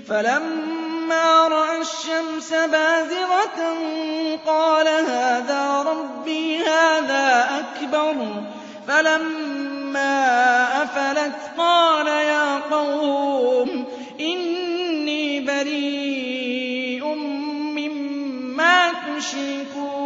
فَلَمَّا رَأَى الشَّمْسَ بَازِغَةً قَالَ هَٰذَا رَبِّي هَٰذَا أَكْبَرُ فَلَمَّا أَفَلَتْ قَالَ يَا قَوْمِ إِنِّي بَرِيءٌ مِّمَّا تُشْرِكُونَ